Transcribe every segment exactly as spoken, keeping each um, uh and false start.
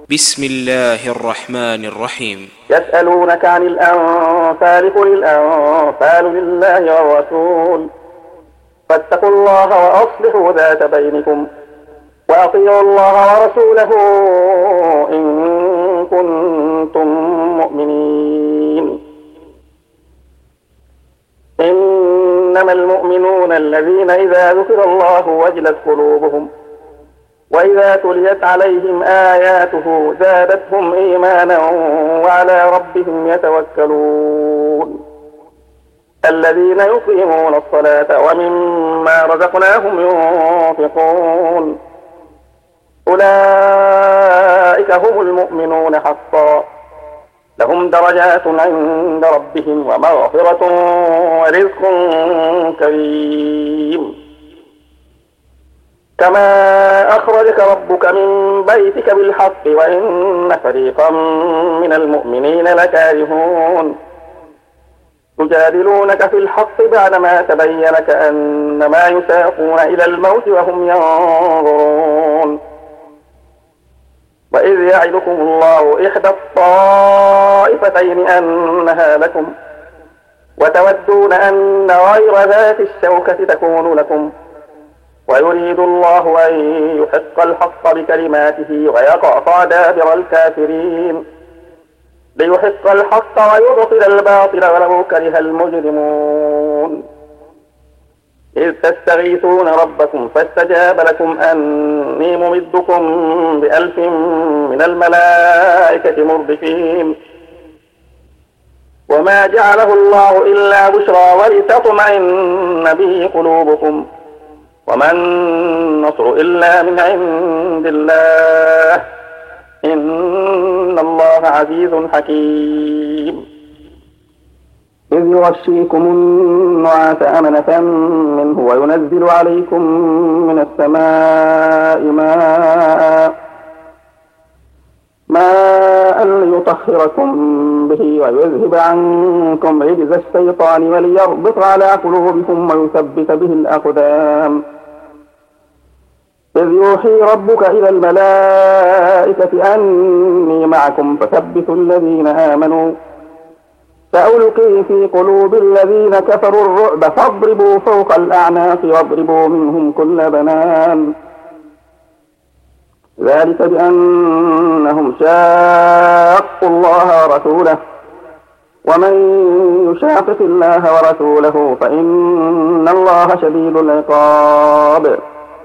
بسم الله الرحمن الرحيم. يسألونك عن الأنفال قل الأنفال لله والرسول فاتقوا الله وأصلحوا ذات بينكم وأطيعوا الله ورسوله إن كنتم مؤمنين. إنما المؤمنون الذين إذا ذكر الله وجلت قلوبهم وإذا تليت عليهم آياته زادتهم إيمانا وعلى ربهم يتوكلون. الذين يقيمون الصلاة ومما رزقناهم ينفقون أولئك هم المؤمنون حقا لهم درجات عند ربهم ومغفرة ورزق كريم. كما أخرجك ربك من بيتك بالحق وإن فريقا من المؤمنين لكارهون يجادلونك في الحق بعدما تبين كأنما يساقون إلى الموت وهم ينظرون. وإذ يعدكم الله إحدى الطائفتين أنها لكم وتودون أن غير ذات الشوكة تكون لكم ويريد الله أن يحق الحق بكلماته ويقطع دابر الكافرين ليحق الحق ويبطل الباطل ولو كره المجرمون. إذ تستغيثون ربكم فاستجاب لكم أني ممدكم بألف من الملائكة مردفين وما جعله الله إلا بشرى ولتطمئن به قلوبكم وما النصر إلا من عند الله إن الله عزيز حكيم. إذ يغشيكم النعاس أمنة منه وينزل عليكم من السماء ماء ماء ليطهركم به ويذهب عنكم رجز الشيطان وليربط على قلوبكم ويثبت به الأقدام. إذ يوحي ربك إلى الملائكة أني معكم فثبتوا الذين آمنوا سألقي في قلوب الذين كفروا الرعب فاضربوا فوق الأعناق واضربوا منهم كل بنان ذلك بأنهم شاقوا الله ورسوله ومن يشاقق الله ورسوله فإن الله شديد العقاب.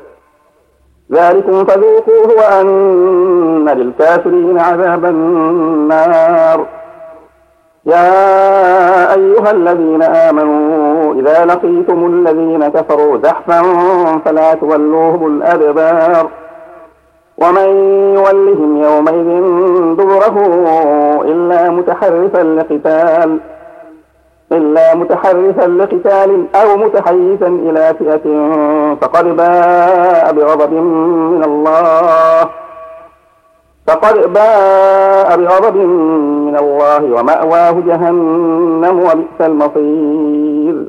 ذلكم فذوقوه وأن للكافرين عذاب النار. يا أيها الذين آمنوا إذا لقيتم الذين كفروا زحفا فلا تولوهم الأدبار ومن يولهم يومئذ دبره إلا متحرفا لقتال إلا متحرفا لقتال أو متحيزا إلى فئة فقد باء بغضب من الله فقد باء بغضب من الله ومأواه جهنم وبئس المصير.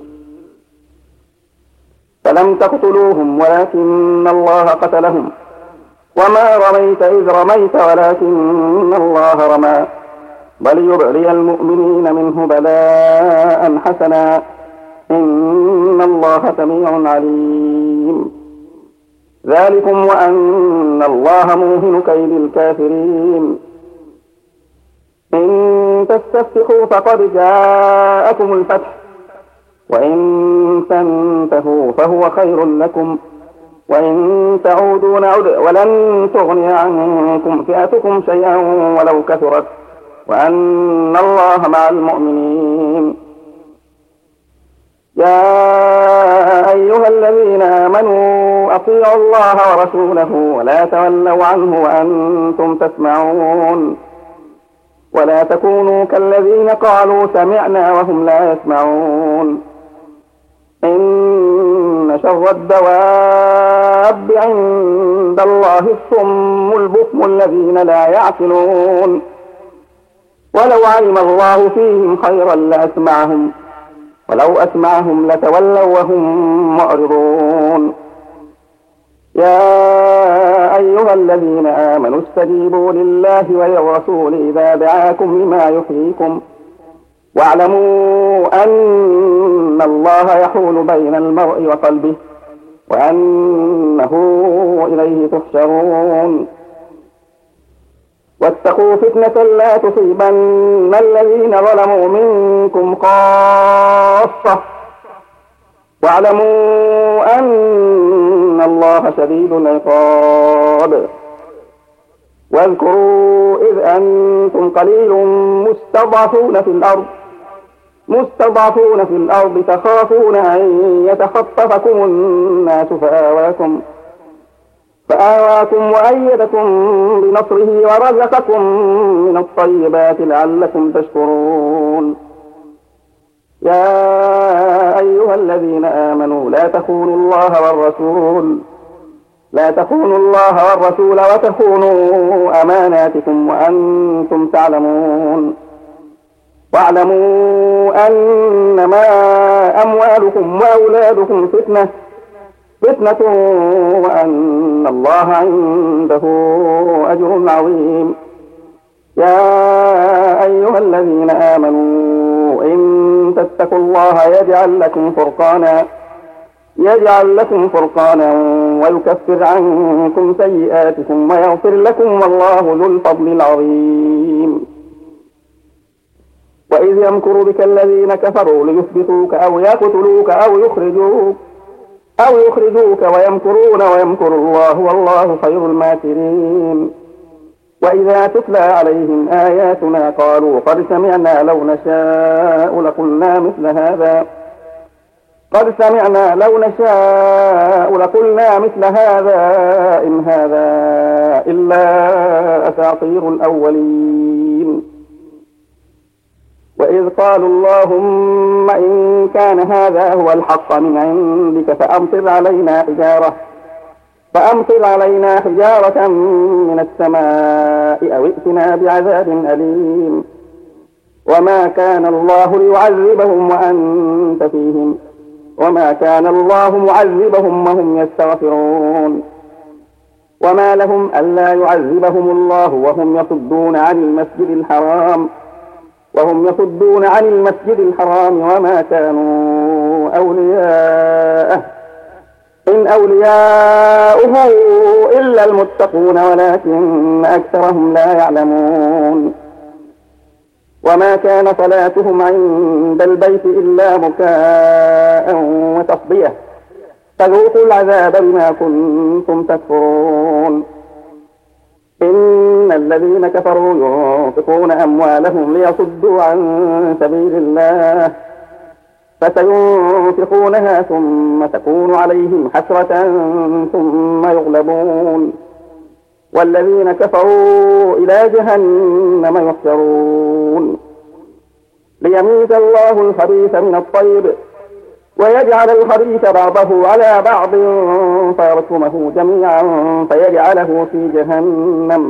فلم تقتلوهم ولكن الله قتلهم وما رميت إذ رميت ولكن الله رمى وليبري المؤمنين منه بلاء حسنا إن الله سميع عليم. ذلكم وأن الله موهن كيد الكافرين. إن تستفتحوا فقد جاءكم الفتح وإن تنتهوا فهو خير لكم وإن تعودوا نعد ولن تغني عنكم فئتكم شيئا ولو كثرت وأن الله مع المؤمنين. يا أيها الذين آمنوا أطيعوا الله ورسوله ولا تولوا عنه وأنتم تسمعون ولا تكونوا كالذين قالوا سمعنا وهم لا يسمعون. إن شر الدواب عند الله الصم البكم الذين لا يعقلون ولو علم الله فيهم خيرا لأسمعهم ولو أسمعهم لتولوا وهم معرضون. يا أيها الذين آمنوا استجيبوا لله وللرسول إذا دعاكم لما يحييكم واعلموا أن الله يحول بين المرء وقلبه وأنه إليه تحشرون واتقوا فتنة لا تصيبن الذين ظلموا منكم خاصة واعلموا أن الله شديد العقاب واذكروا إذ أنتم قليل مستضعفون في الأرض مستضعفون في الأرض تخافون أن يتخطفكم الناس فآواكم فآواكم وأيدكم بنصره ورزقكم من الطيبات لعلكم تشكرون يا أيها الذين آمنوا لا تخونوا الله والرسول لا تخونوا الله والرسول وتخونوا أماناتكم وأنتم تعلمون واعلموا أنما أموالكم وأولادكم فتنة فتنة وأن الله عنده أجر عظيم يا أيها الذين آمنوا إن تتقوا الله يجعل لكم فرقانا يجعل لكم فرقانا ويكفر عنكم سيئاتكم ويغفر لكم والله ذو الفضل العظيم وإذ يمكر بك الذين كفروا ليثبتوك أو يقتلوك أو يخرجوك أو يخرجوك ويمكرون ويمكر الله والله خير الماكرين وإذا تتلى عليهم آياتنا قالوا قد سمعنا لو نشاء لقلنا مثل هذا قد سمعنا لو نشاء لقلنا مثل هذا إن هذا إلا أساطير الأولين وإذ قالوا اللهم إن كان هذا هو الحق من عندك فأمطر علينا حجارة فأمطر علينا حجارة من السماء أو ائتنا بعذاب أليم وما كان الله ليعذبهم وأنت فيهم وما كان الله معذبهم وهم يستغفرون وما لهم ألا يعذبهم الله وهم يصدون عن المسجد الحرام وهم يصدون عن المسجد الحرام وما كانوا أولياءه إن أولياؤه إلا المتقون ولكن أكثرهم لا يعلمون وما كان صلاتهم عند البيت إلا بكاء وتصدية فذوقوا العذاب بما كنتم تكفرون إن الذين كفروا ينفقون أموالهم ليصدوا عن سبيل الله فسينفقونها ثم تكون عليهم حسرة ثم يغلبون والذين كفروا إلى جهنم يحشرون ليميز الله الخبيث من الطيب ويجعل الخبيث بعضه على بعض فيركمه جميعا فيجعله في جهنم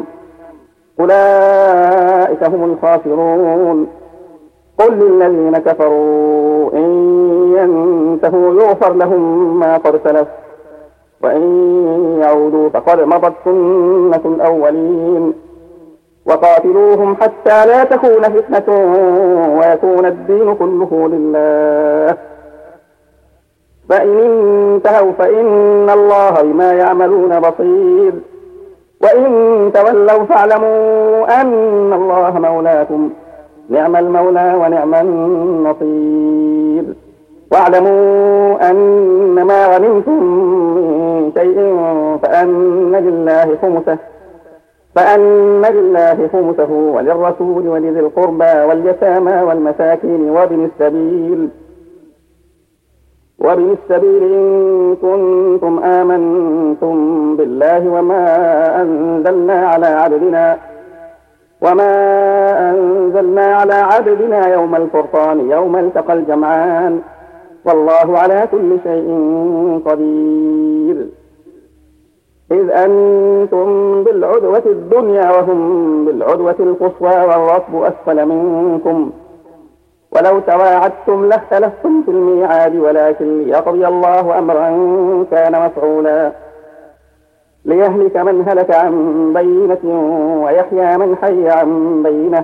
أولئك هم الخاسرون قل للذين كفروا إن ينتهوا يغفر لهم ما قد سلف وإن يعودوا فقد مضت سنة الأولين وقاتلوهم حتى لا تكون فتنة ويكون الدين كله لله فإن انتهوا فإن الله بما يعملون بصير وإن تولوا فاعلموا أن الله مولاكم نعم المولى ونعم النصير واعلموا أن ما غنمتم من شيء فأن لله خمسه فأن لله خمسه وللرسول ولذي القربى واليتامى والمساكين وابن السبيل وابن السبيل إن كنتم آمنتم بالله وما أنزلنا على عبدنا وما أنزلنا على عبدنا يوم الفرقان يوم التقى الجمعان والله على كل شيء قدير إذ أنتم بالعدوة الدنيا وهم بالعدوة القصوى والركب أسفل منكم ولو تواعدتم لاختلفتم في الميعاد ولكن ليقضي الله أمرا كان مفعولا ليهلك من هلك عن بينة ويحيى من حي عن بينة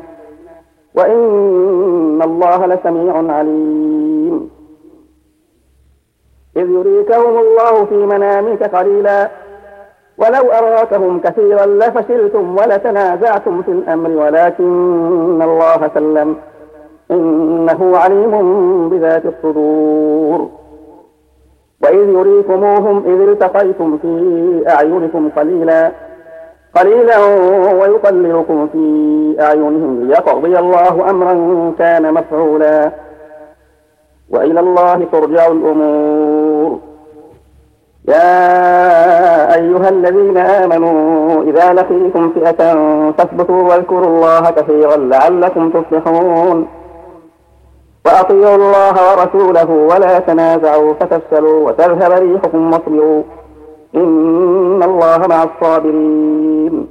وإن الله لسميع عليم. إذ يريكهم الله في منامك قليلا ولو أراكهم كثيرا لفشلتم ولتنازعتم في الأمر ولكن الله سلم إنه عليم بذات الصدور. وإذ يريكموهم إذ التقيتم في أعينكم قليلا قليلا ويقللكم في أعينهم ليقضي الله أمرا كان مفعولا وإلى الله ترجع الأمور. يا أيها الذين آمنوا إذا لقيتم فئة فاثبتوا واذكروا الله كثيرا لعلكم تفلحون. وأطيعوا الله ورسوله ولا تنازعوا فتفشلوا وتذهب ريحكم واصبروا إن الله مع الصابرين.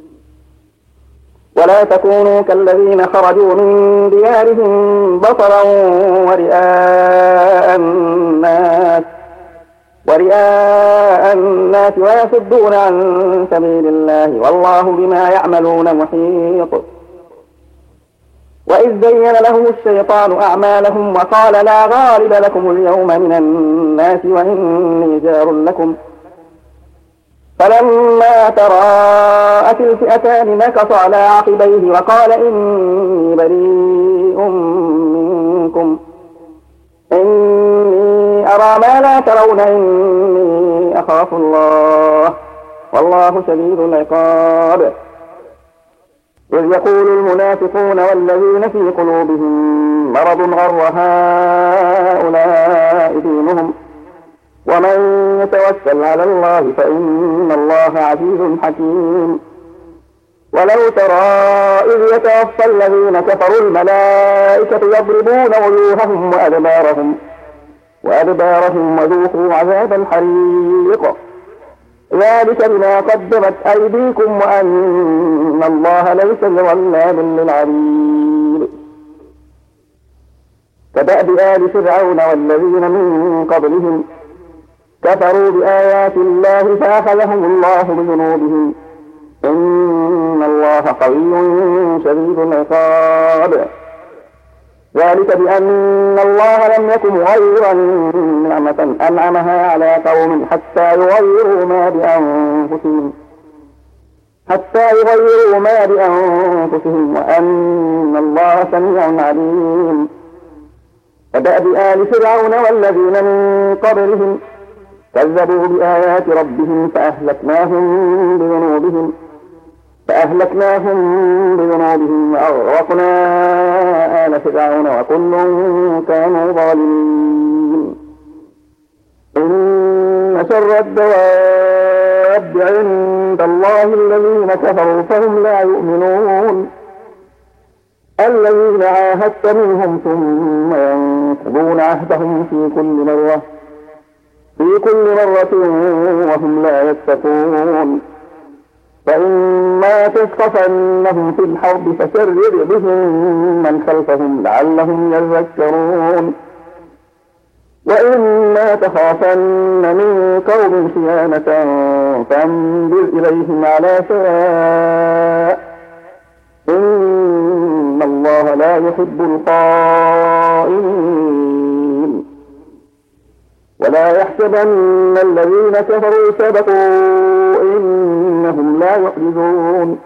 ولا تكونوا كالذين خرجوا من ديارهم بطرا ورئاء الناس ورئاء الناس ويصدون عن سبيل الله والله بما يعملون محيط. وإذ زين لهم الشيطان أعمالهم وقال لا غالب لكم اليوم من الناس وإني جار لكم فلما تراءت الفئتان نكص على عقبيه وقال إني بريء منكم إني أرى ما لا ترون إني أخاف الله والله شديد العقاب. إذ يقول المنافقون والذين في قلوبهم مرض غر هؤلاء دينهم ومن يتوكل على الله فإن الله عزيز حكيم. ولو ترى إذ يتوفى الذين كفروا الملائكة يضربون وجوههم وأدبارهم وأدبارهم وذوقوا عذاب الحريق ذلك بما قدمت أيديكم وأن الله ليس بظلام للعبيد. كدأب آل فرعون والذين من قبلهم كفروا بآيات الله فأخذهم الله بذنوبهم إن الله قوي شديد العقاب. ذلك بأن الله لم يكن مغيرا نعمة أنعمها على قوم حتى يغيروا ما بأنفسهم حتى يغيروا ما بأنفسهم وأن الله سميع عليم. كدأب آل فرعون والذين من قبلهم كذبوا بآيات ربهم فأهلكناهم بذنوبهم فأهلكناهم بذنوبهم وأغرقنا آل فرعون وكل كانوا ظالمين. إن شر الدواب عند الله الذين كفروا فهم لا يؤمنون الذين عاهدت منهم ثم ينقضون عهدهم في كل مرة في كل مرة وهم لا يتقون. فإما تثقفنهم في الحرب فشرد بهم من خلفهم لعلهم يذكرون. وإما تخافن من قوم خيانة فانبذ إليهم على سواء إن الله لا يحب الخائنين. ولا يحسبن الذين كفروا سبقوا إنهم لا يعجزون.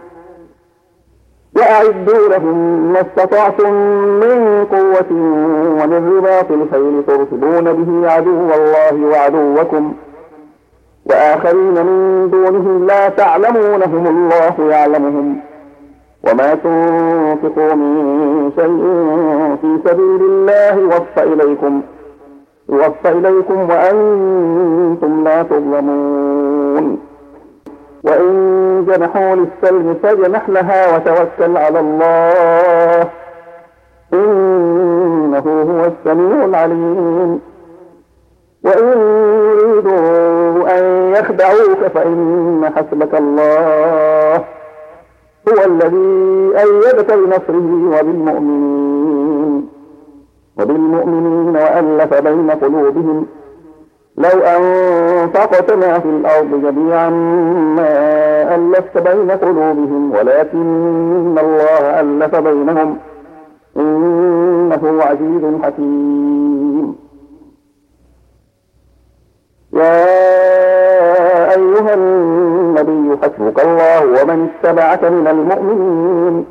وأعدوا لهم ما استطعتم من قوة ومن رباط الخيل ترهبون به عدو الله وعدوكم وآخرين من دونهم لا تعلمونهم الله يعلمهم وما تنفقوا من شيء في سبيل الله يوفى إليكم يوفى إليكم وأنتم لا تظلمون. وإن جنحوا للسلم فاجنح لها وتوكل على الله إنه هو السميع العليم. وإن يريدوا أن يخدعوك فإن حسبك الله هو الذي أيدك بنصره وبالمؤمنين وبالمؤمنين وألف بين قلوبهم لو أنفقت ما في الأرض جميعا ما ألفت بين قلوبهم ولكن الله ألف بينهم إنه عزيز حكيم. يا أيها النبي حسبك الله ومن اتبعك من المؤمنين.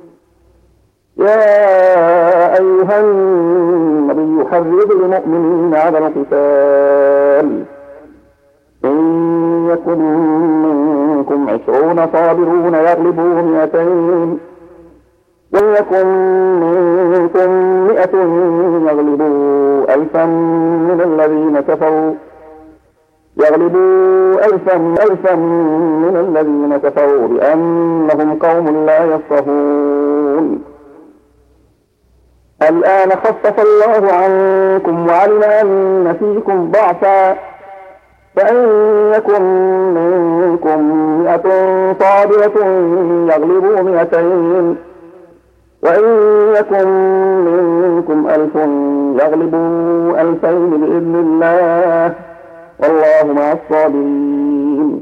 يا أيها النبي حرض المؤمنين على القتال إن يكن منكم عشرون صابرون يغلبوا مئتين وإن يكن منكم مئة يغلبوا ألفا من الذين كفروا يغلبوا ألفا ألفا من الذين كفروا بأنهم قوم لا يفقهون. الآن خفف الله عنكم وعلم أن فيكم ضعفا فإن يكن منكم مئة صابرة يغلبوا مئتين وإن يكن منكم ألف يغلبوا ألفين بإذن الله والله مع الصابرين.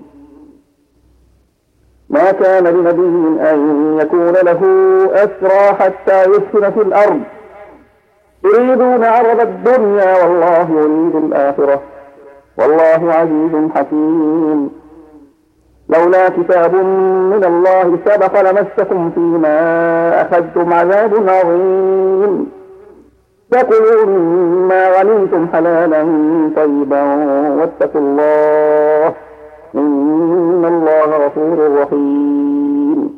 ما كان لنبي أن يكون له أسرى حتى يسكن في الأرض يريدون عرض الدنيا والله يريد الآخرة والله عزيز حكيم. لولا كتاب من الله سبق لمسكم فيما أخذتم عذاب عظيم. فكلوا مما غنمتم حلالا طيبا واتقوا الله إن الله غفور رحيم.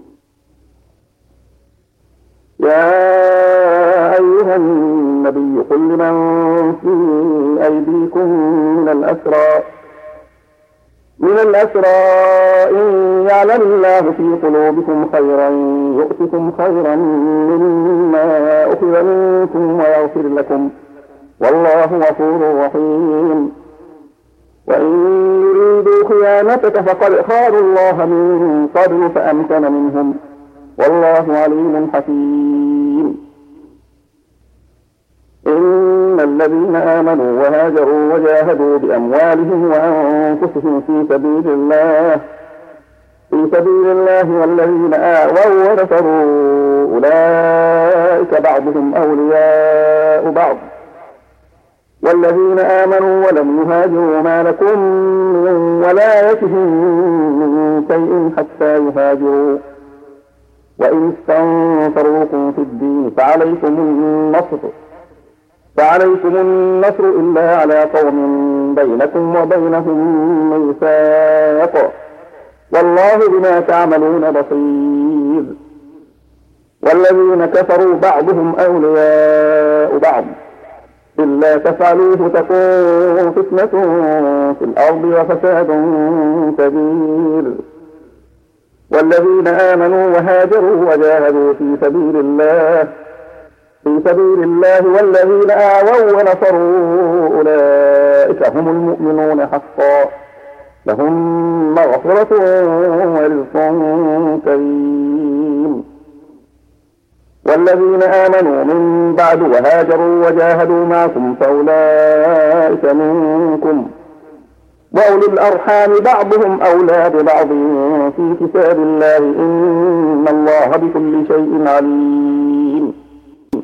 يا أيها النبي قل لمن في أيديكم من الأسرى من الأسرى إن يعلم الله في قلوبكم خيرا يؤتكم خيرا مما أخذ منكم ويغفر لكم والله غفور رحيم. وإن يريدوا خيانتك فقد خانوا الله من قبل فأمكن منهم والله عليم حكيم. إن الذين آمنوا وهاجروا وجاهدوا بأموالهم وأنفسهم في سبيل الله في سبيل الله والذين آووا ونصروا أولئك بعضهم أولياء بعض والذين آمنوا ولم يهاجروا ما لكم من ولايتهم من شيء حتى يهاجروا وإن استنصروكم في الدين فعليكم النصر فعليكم النصر إلا على قوم بينكم وبينهم ميثاق والله بما تعملون بصير. والذين كفروا بعضهم أولياء بعض إلا تفعلوه تكون فتنة في الأرض وفساد كبير. والذين آمنوا وهاجروا وجاهدوا في سبيل الله في سبيل الله والذين آووا ونصروا أولئك هم المؤمنون حقا لهم مغفرة ورزق كريم. والذين آمنوا من بعد وهاجروا وجاهدوا معكم فأولئك منكم وأولي الأرحام بعضهم أولى ببعض في كتاب الله إن الله بكل شيء عليم.